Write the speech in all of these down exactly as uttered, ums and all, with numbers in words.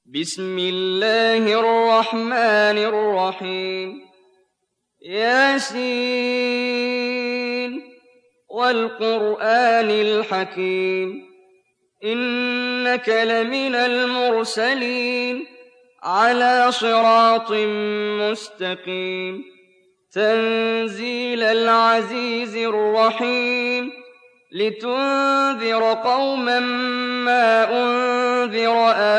بسم الله الرحمن الرحيم ياسين والقرآن الحكيم إنك لمن المرسلين على صراط مستقيم تنزيل العزيز الرحيم لتنذر قوما ما أنذر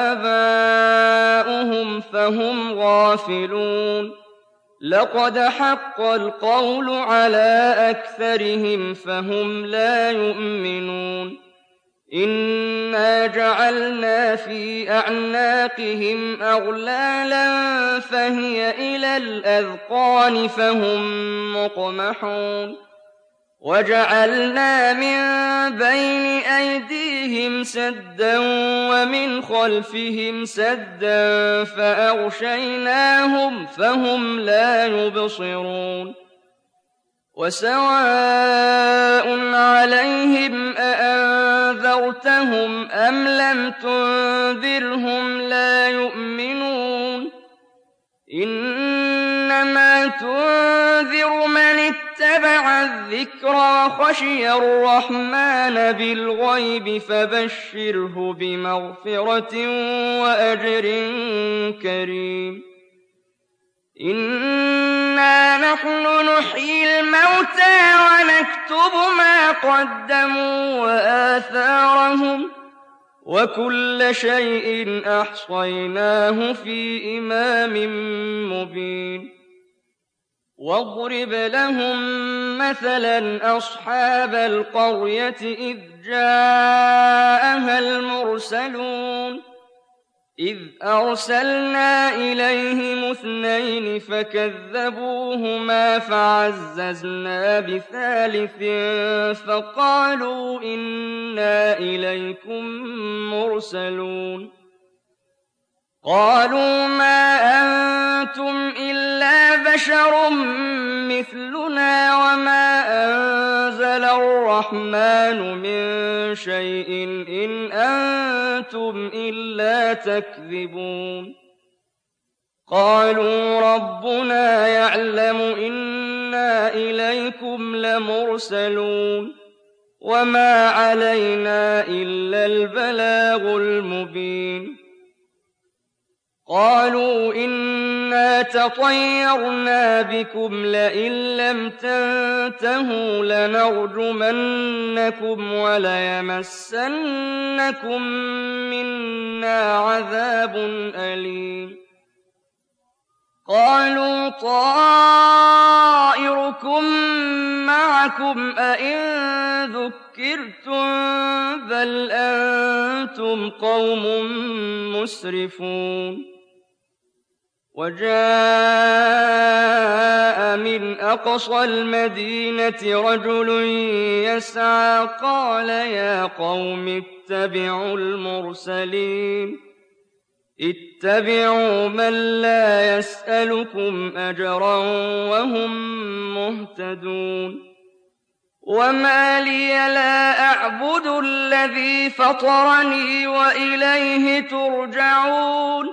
آباؤهم فهم غافلون لقد حق القول على أكثرهم فهم لا يؤمنون إنا جعلنا في أعناقهم أغلالا فهي إلى الأذقان فهم مقمحون وجعلنا من بين أيديهم سدا ومن خلفهم سدا فأغشيناهم فهم لا يبصرون وسواء عليهم أأنذرتهم أم لم تنذرهم لا يؤمنون إنما تنذر من اتبع الذكر وخشي الرحمن بالغيب فبشره بمغفرة وأجر كريم إنا نحن نحيي الموتى ونكتب ما قدموا وآثارهم وكل شيء أحصيناه في إمام مبين واضرب لهم مثلا أصحاب القرية إذ جاءها المرسلون إذ أرسلنا إليهم اثنين فكذبوهما فعززنا بثالث فقالوا إنا إليكم مرسلون قالوا ما أنتم إلا بشر مثلنا وما أنزل الرحمن من شيء إن أنتم إلا تكذبون قالوا ربنا يعلم إنا إليكم لمرسلون وما علينا إلا البلاغ المبين قالوا إنا تطيرنا بكم لئن لم تنتهوا لنرجمنكم وليمسنكم منا عذاب أليم قالوا طائركم معكم أئن ذكرتم بل أنتم قوم مسرفون وجاء من أقصى المدينة رجل يسعى قال يا قوم اتبعوا المرسلين اتبعوا من لا يسألكم أجرا وهم مهتدون وما لي لا أعبد الذي فطرني وإليه ترجعون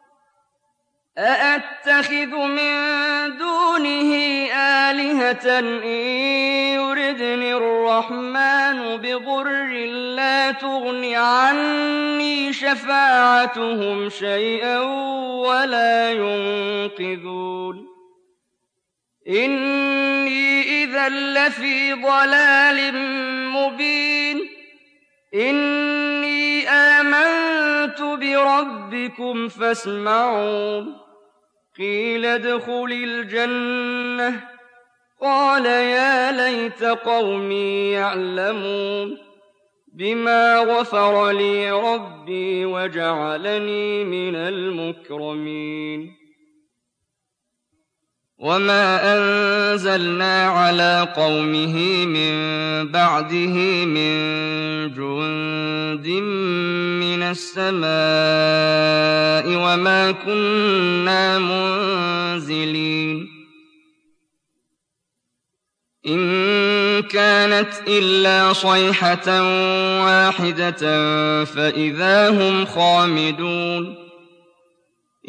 أأتخذ من دونه آلهة إن يردني الرحمن بضر لا تغن عني شفاعتهم شيئا ولا ينقذون إني إذا لفي ضلال مبين إني آمنت بربكم فاسمعون قيل ادخل الجنة قال يا ليت قومي يعلمون بما غفر لي ربي وجعلني من المكرمين وما أنزلنا على قومه من بعده من جند من السماء وما كنا منزلين إن كانت إلا صيحة واحدة فإذا هم خامدون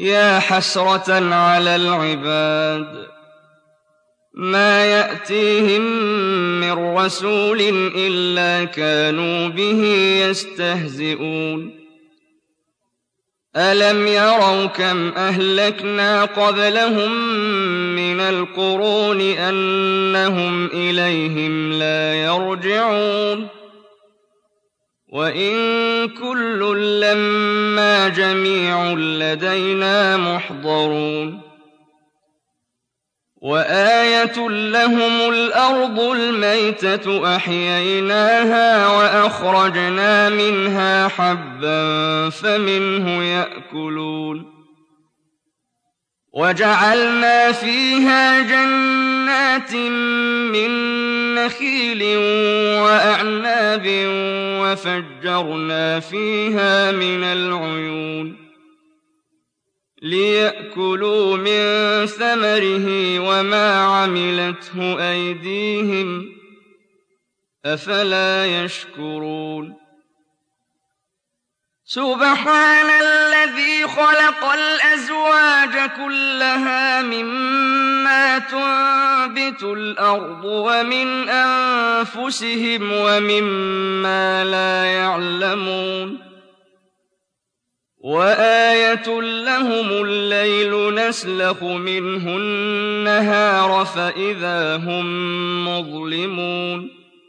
يا حسرة على العباد ما يأتيهم من رسول إلا كانوا به يستهزئون ألم يروا كم أهلكنا قبلهم من القرون أنهم إليهم لا يرجعون وإن كل لما جميع لدينا محضرون وآية لهم الأرض الميتة أحييناها وأخرجنا منها حبا فمنه يأكلون وجعلنا فيها جنات من نخيل وأعناب وفجرنا فيها من العيون ليأكلوا من ثمره وما عملته أيديهم أفلا يشكرون سبحان الذي خلق الأزواج كلها مما تنبت الأرض ومن أنفسهم ومما لا يعلمون وآية لهم الليل نسلخ منه النهار فإذا هم مظلمون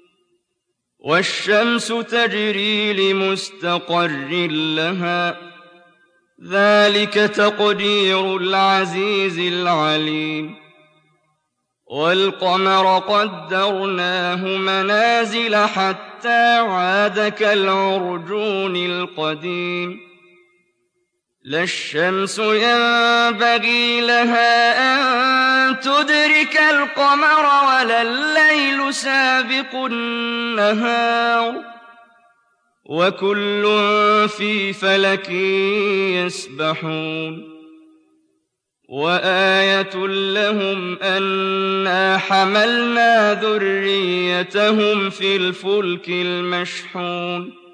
والشمس تجري لمستقر لها ذلك تقدير العزيز العليم والقمر قدرناه منازل حتى عاد كالعرجون القديم لا الشمس ينبغي لها أن تدرك القمر ولا الليل سابق النهار وكل في فلك يسبحون وآية لهم أنا حملنا ذريتهم في الفلك المشحون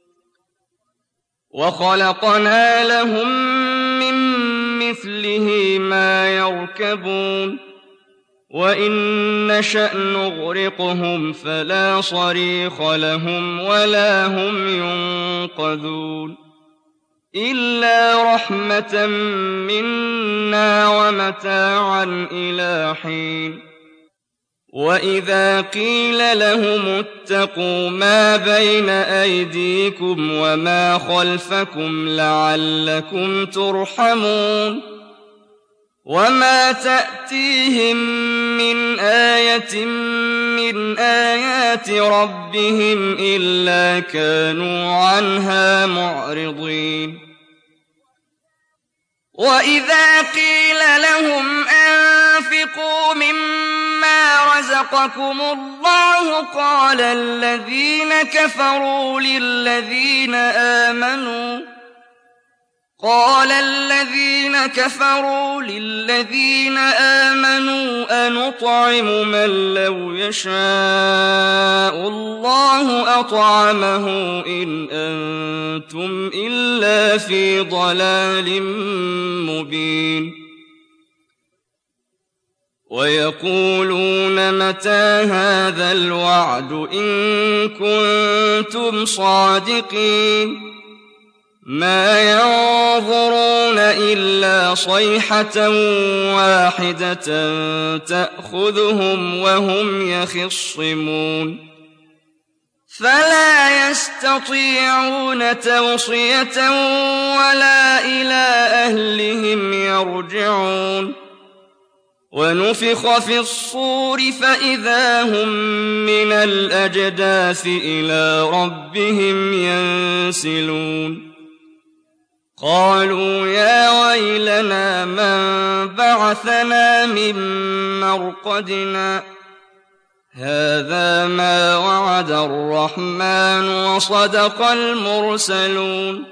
وخلقنا لهم من مثله ما يركبون وإن نشأ نغرقهم فلا صريخ لهم ولا هم ينقذون إلا رحمة منا ومتاعا إلى حين وإذا قيل لهم اتقوا ما بين أيديكم وما خلفكم لعلكم ترحمون وما تأتيهم من آية من آيات ربهم إلا كانوا عنها معرضين وإذا قيل لهم أنفقوا مما رزقكم الله قال الذين كفروا للذين آمنوا قال الذين كفروا للذين آمنوا أنطعم من لو يشاء الله أطعمه إن أنتم إلا في ضلال مبين ويقولون متى هذا الوعد إن كنتم صادقين ما ينظرون إلا صيحة واحدة تأخذهم وهم يخصمون فلا يستطيعون توصية ولا إلى أهلهم يرجعون ونفخ في الصور فإذا هم من الأجداث إلى ربهم ينسلون قالوا يا ويلنا من بعثنا من مرقدنا هذا ما وعد الرحمن وصدق المرسلون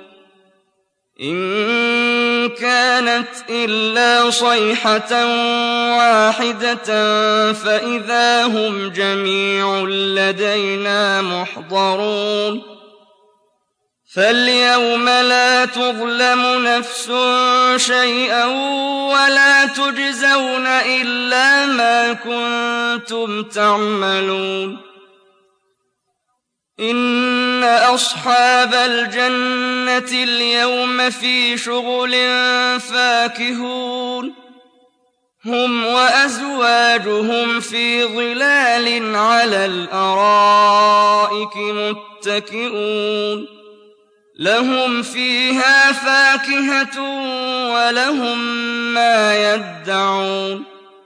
إن كانت إلا صيحة واحدة فإذا هم جميع لدينا محضرون فاليوم لا تظلم نفس شيئا ولا تجزون إلا ما كنتم تعملون إن أصحاب الجنة اليوم في شغل فاكهون هم وأزواجهم في ظلال على الأرائك متكئون لهم فيها فاكهة ولهم ما يدعون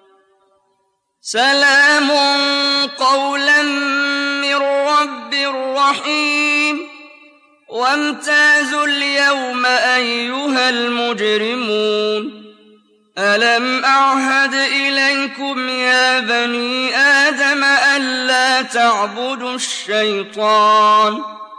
سلام قولا من رب رحيم وامتازوا اليوم أيها المجرمون ألم أعهد إليكم يا بني آدم ألا تعبدوا الشيطان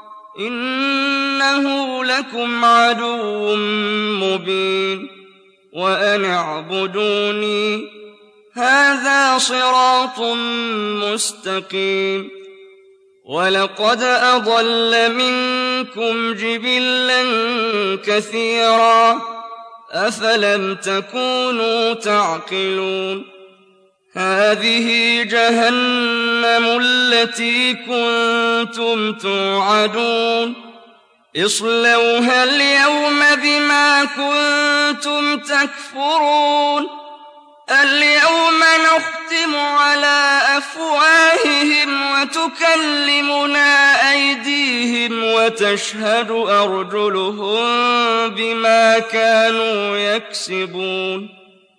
إنه لكم عدو مبين وأن اعبدوني هذا صراط مستقيم ولقد أضل منكم جبلا كثيرا أفلم تكونوا تعقلون هذه جهنم التي كنتم توعدون اصلوها اليوم بما كنتم تكفرون اليوم نختم على أفواههم وتكلمنا أيديهم وتشهد أرجلهم بما كانوا يكسبون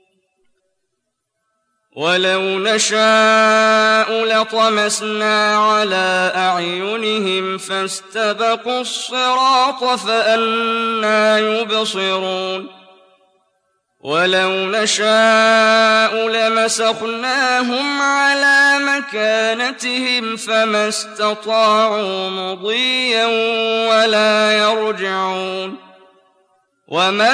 ولو نشاء لطمسنا على أعينهم فاستبقوا الصراط فأنى يبصرون ولو نشاء لمسخناهم على مكانتهم فما استطاعوا مضيا ولا يرجعون ومن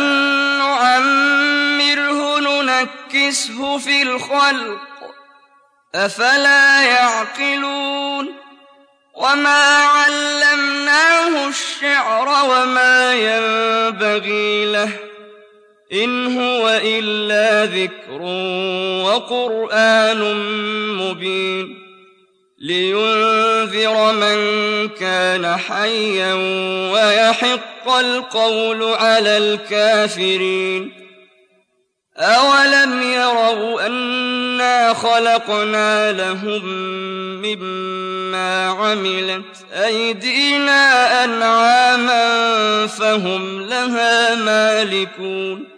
نعمره ننكسه في الخلق أفلا يعقلون وما علمناه الشعر وما ينبغي له إن هو إلا ذكر وقرآن مبين لينذر من كان حيا ويحق القول على الكافرين أولم يروا أنا خلقنا لهم مما عملت أيدينا أنعاما فهم لها مالكون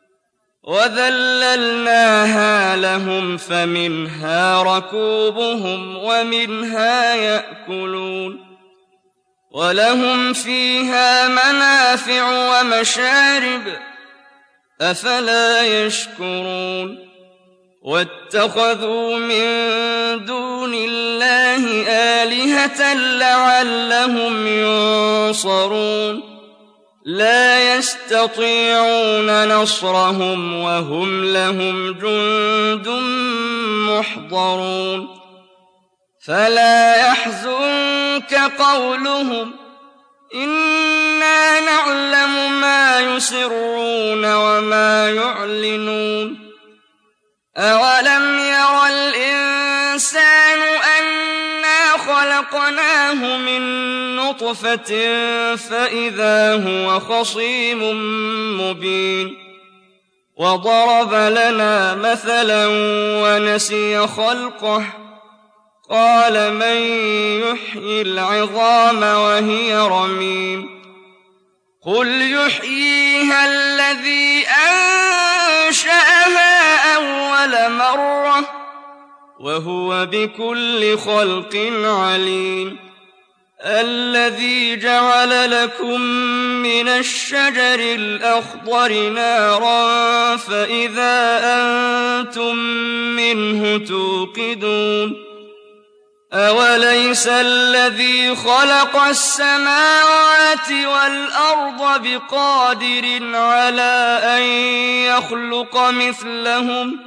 وذللناها لهم فمنها ركوبهم ومنها يأكلون ولهم فيها منافع ومشارب أفلا يشكرون واتخذوا من دون الله آلهة لعلهم ينصرون لا يستطيعون نصرهم وهم لهم جند محضرون فلا يحزنك قولهم إنا نعلم ما يسرون وما يعلنون أولم ير الإنسان أنا خلقناه من نطفة فإذا هو خصيم مبين وضرب لنا مثلا ونسي خلقه قال من يحيي العظام وهي رميم قل يحييها الذي أنشأها أول مرة وهو بكل خلق عليم الذي جعل لكم من الشجر الأخضر نارا فإذا أنتم منه توقدون أوليس الذي خلق السماوات والأرض بقادر على أن يخلق مثلهم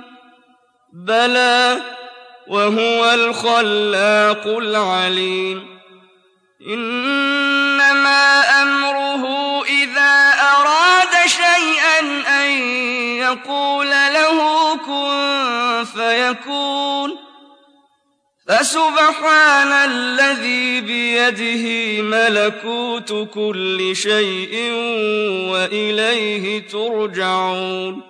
بلى وهو الخلاق العليم إنما أمره إذا أراد شيئا أن يقول له كن فيكون فسبحان الذي بيده ملكوت كل شيء وإليه ترجعون